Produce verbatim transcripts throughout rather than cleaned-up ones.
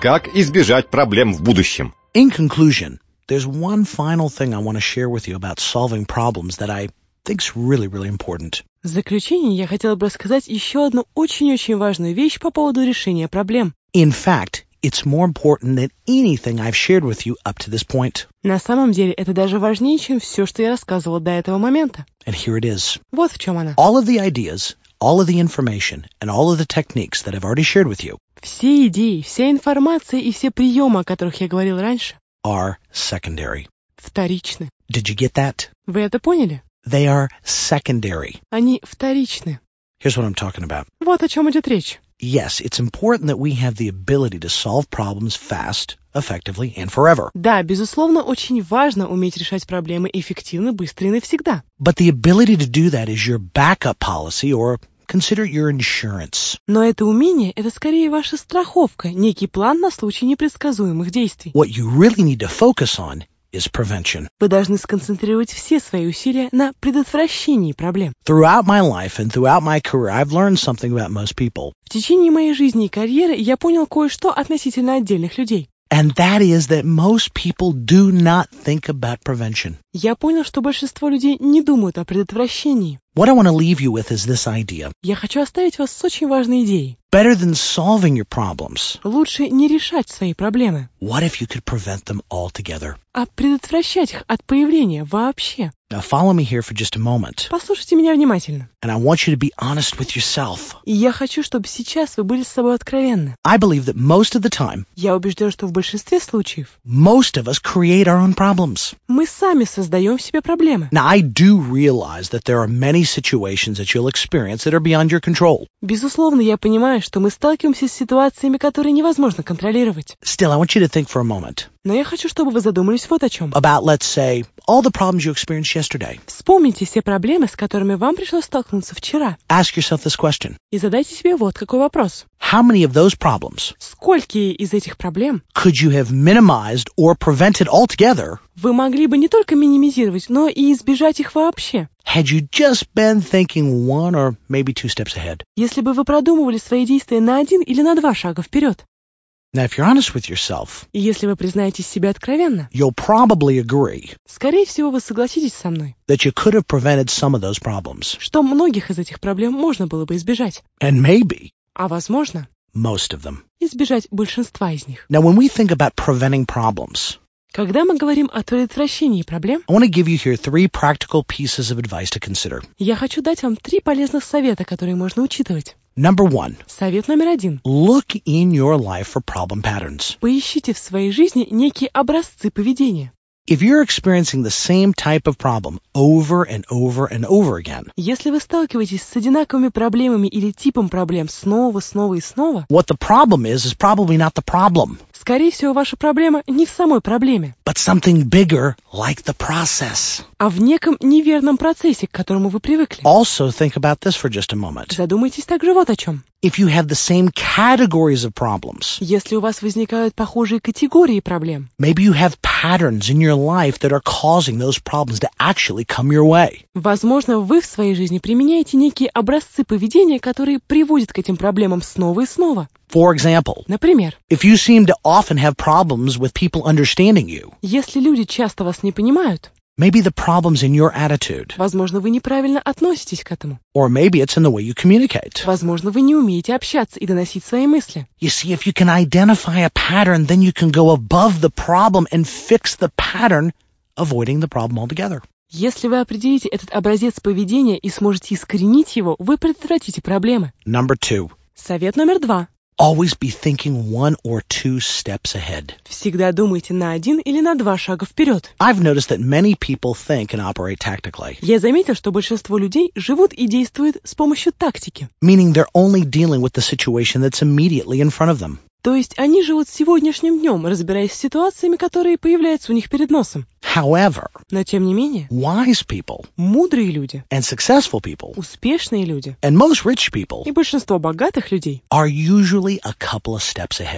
как избежать проблем в будущем. In conclusion, there's one final thing I want to share with you about solving problems that I think is really, really important. В заключение я хотела бы рассказать еще одну очень-очень важную вещь по поводу решения проблем. In fact, it's more important than anything I've shared with you up to this point. На самом деле, это даже важнее, чем все, что я рассказывала до этого момента. And here it is. Вот в чем она. All of the ideas, all of the information, and all of the techniques that I've already shared with you Все идеи, вся информация и все приемы, о которых я говорил раньше, are secondary. вторичны. Did you get that? Вы это поняли? They are secondary. Они вторичны. Here's what I'm talking about. Вот о чем идет речь. Yes, it's important that we have the ability to solve problems fast, effectively, and forever. Да, безусловно, очень важно уметь решать проблемы эффективно, быстро и навсегда. But the ability to do that is your backup policy, or consider it your insurance. Но это умение — это скорее ваша страховка, некий план на случай непредсказуемых действий. What you really need to focus on is prevention. Вы должны сконцентрировать все свои усилия на предотвращении проблем. Throughout my life and throughout my career, I've learned something about most people. В течение моей жизни и карьеры я понял кое-что относительно отдельных людей. And that is that most people do not think about prevention. Я понял, что большинство людей не думают о предотвращении. What I want to leave you with is this idea. Я хочу оставить вас с очень важной идеей. Better than solving your problems, Лучше не решать свои проблемы, what if you could prevent them altogether? а предотвращать их от появления вообще. Now follow me here for just a moment. Послушайте меня внимательно. And I want you to be honest with yourself. И я хочу, чтобы сейчас вы были с собой откровенны. I believe that most of the time, Я убежден, что в большинстве случаев most of us create our own problems. мы сами создаем себе проблемы. Now, I do realize that there are many situations that you'll experience that are beyond your control. Безусловно, я понимаю, что мы сталкиваемся с ситуациями, которые невозможно контролировать. Still, I want you to think for a moment Но я хочу, чтобы вы задумались вот о чем. about, let's say, all the problems you experienced yesterday. Вспомните все проблемы, с которыми вам пришлось столкнуться вчера, Ask yourself this question. и задайте себе вот какой вопрос. How many of those problems Сколько из этих проблем could you have minimized or prevented altogether вы могли бы не только минимизировать, но и избежать их вообще, had you just been thinking one or maybe two steps ahead? если бы вы продумывали свои действия на один или на два шага вперед? Now, if you're honest with yourself, И если вы признаетесь себе откровенно, you'll probably agree скорее всего, вы согласитесь со мной, that you could have prevented some of those problems, что многих из этих проблем можно было бы избежать, and maybe а, возможно, most of them. избежать большинства из них. Now, when we think about preventing problems, Когда мы говорим о предотвращении проблем, I want to give you here three practical pieces of advice to consider. я хочу дать вам три полезных совета, которые можно учитывать. Number one, Совет номер один. look in your life for problem patterns. Поищите в своей жизни некие образцы поведения. If you're experiencing the same type of problem over and over and over again, Если вы сталкиваетесь с одинаковыми проблемами или типом проблем снова, снова и снова, what the problem is is probably not the problem, скорее всего, ваша проблема не в самой проблеме, but something bigger like the process. а в неком неверном процессе, к которому вы привыкли. Also, think about this for just a moment. Задумайтесь также вот о чем. If you have the same categories of problems, Если у вас возникают похожие категории проблем, maybe you have patterns in your life that are causing those problems to actually come your way. возможно, вы в своей жизни применяете некие образцы поведения, которые приводят к этим проблемам снова и снова. For example, Например, if you seem to often have problems with people understanding you, если люди часто вас не понимают, maybe the problem's in your attitude, возможно, вы неправильно относитесь к этому. or maybe it's in the way you communicate. Возможно, вы не умеете общаться и доносить свои мысли. You see, if you can identify a pattern, then you can go above the problem and fix the pattern, avoiding the problem altogether. Если вы определите этот образец поведения и сможете искоренить его, вы предотвратите проблемы. Number two, Совет номер два. always be thinking one or two steps ahead. Всегда думайте на один или на два шага вперед. I've noticed that many people think and operate tactically, Я заметил, что большинство людей живут и действуют с помощью тактики. meaning they're only dealing with the situation that's immediately in front of them. То есть они живут сегодняшним днем, разбираясь с ситуациями, которые появляются у них перед носом. However, Но тем не менее, wise people мудрые люди, and successful people успешные люди and most rich people и большинство богатых людей are usually a couple of steps ahead.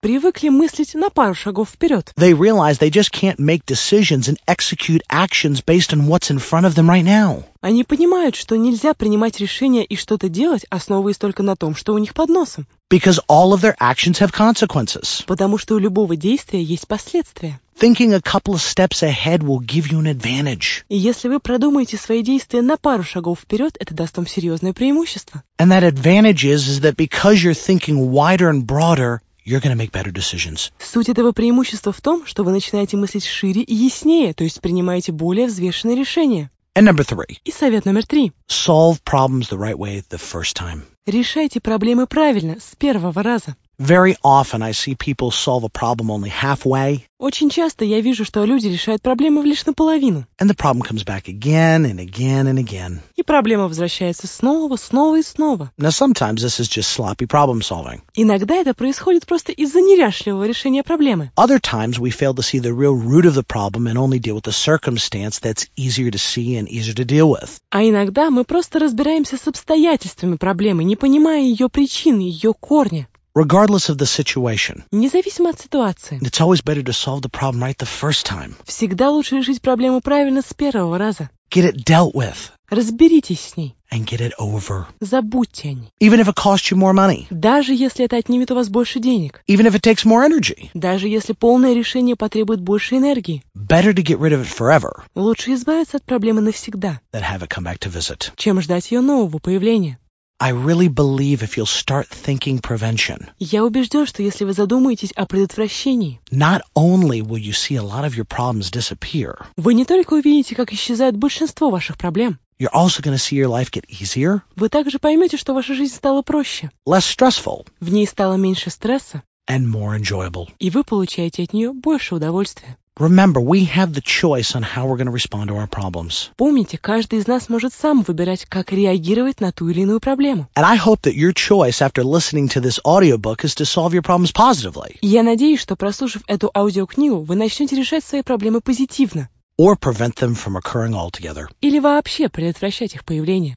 привыкли мыслить на пару шагов вперед. They realize they just can't make decisions and execute actions based on what's in front of them right now. Они понимают, что нельзя принимать решения и что-то делать, основываясь только на том, что у них под носом. Because all of their actions have consequences. Потому что у любого действия есть последствия. Thinking a couple of steps ahead will give you an advantage. И если вы продумаете свои действия на пару шагов вперед, это даст вам серьезное преимущество. And that advantage is, is that because you're thinking wider and broader, you're going to make better decisions. Суть этого преимущества в том, что вы начинаете мыслить шире и яснее, то есть принимаете более взвешенные решения. And number three, И совет номер три. solve problems the right way the first time. Решайте проблемы правильно, с первого раза. Very often I see people solve a problem only halfway, Очень часто я вижу, что люди решают проблемы лишь наполовину. and the problem comes back again and again and again. И проблема возвращается снова, снова и снова. Now sometimes this is just sloppy problem solving. Иногда это происходит просто из-за неряшливого решения проблемы. Other times we fail to see the real root of the problem and only deal with the circumstance that's easier to see and easier to deal with. А иногда мы просто разбираемся с обстоятельствами проблемы, не понимая ее причины, ее корня. Regardless of the situation, Независимо от ситуации. it's always better to solve the problem right the first time. Всегда лучше решить проблему правильно с первого раза. Get it dealt with Разберитесь с ней. and get it over. Забудьте о ней. Even if it costs you more money, Даже если это отнимет у вас больше денег. even if it takes more energy, Даже если полное решение потребует больше энергии. better to get rid of it forever Лучше избавиться от проблемы навсегда, than have it come back to visit. чем ждать ее нового появления. I really believe if you'll start thinking prevention, Я убежден, что если вы задумаетесь о предотвращении, not only will you see a lot of your problems disappear, вы не только увидите, как исчезает большинство ваших проблем, you're also going to see your life get easier, вы также поймете, что ваша жизнь стала проще, less stressful, в ней стало меньше стресса, and more enjoyable. и вы получаете от нее больше удовольствия. Remember, we have the choice on how we're going to respond to our problems. Помните, каждый из нас может сам выбирать, как реагировать на ту или иную проблему. And I hope that your choice after listening to this audiobook is to solve your problems positively И я надеюсь, что, прослушав эту аудиокнигу, вы начнете решать свои проблемы позитивно or prevent them from occurring altogether. или вообще предотвращать их появление.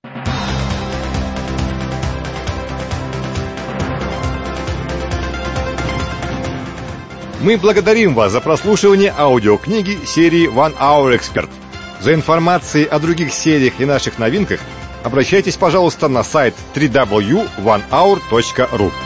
Мы благодарим вас за прослушивание аудиокниги серии One Hour Expert. За информацией о других сериях и наших новинках обращайтесь, пожалуйста, на сайт дабл ю дабл ю дабл ю точка one hour точка ru.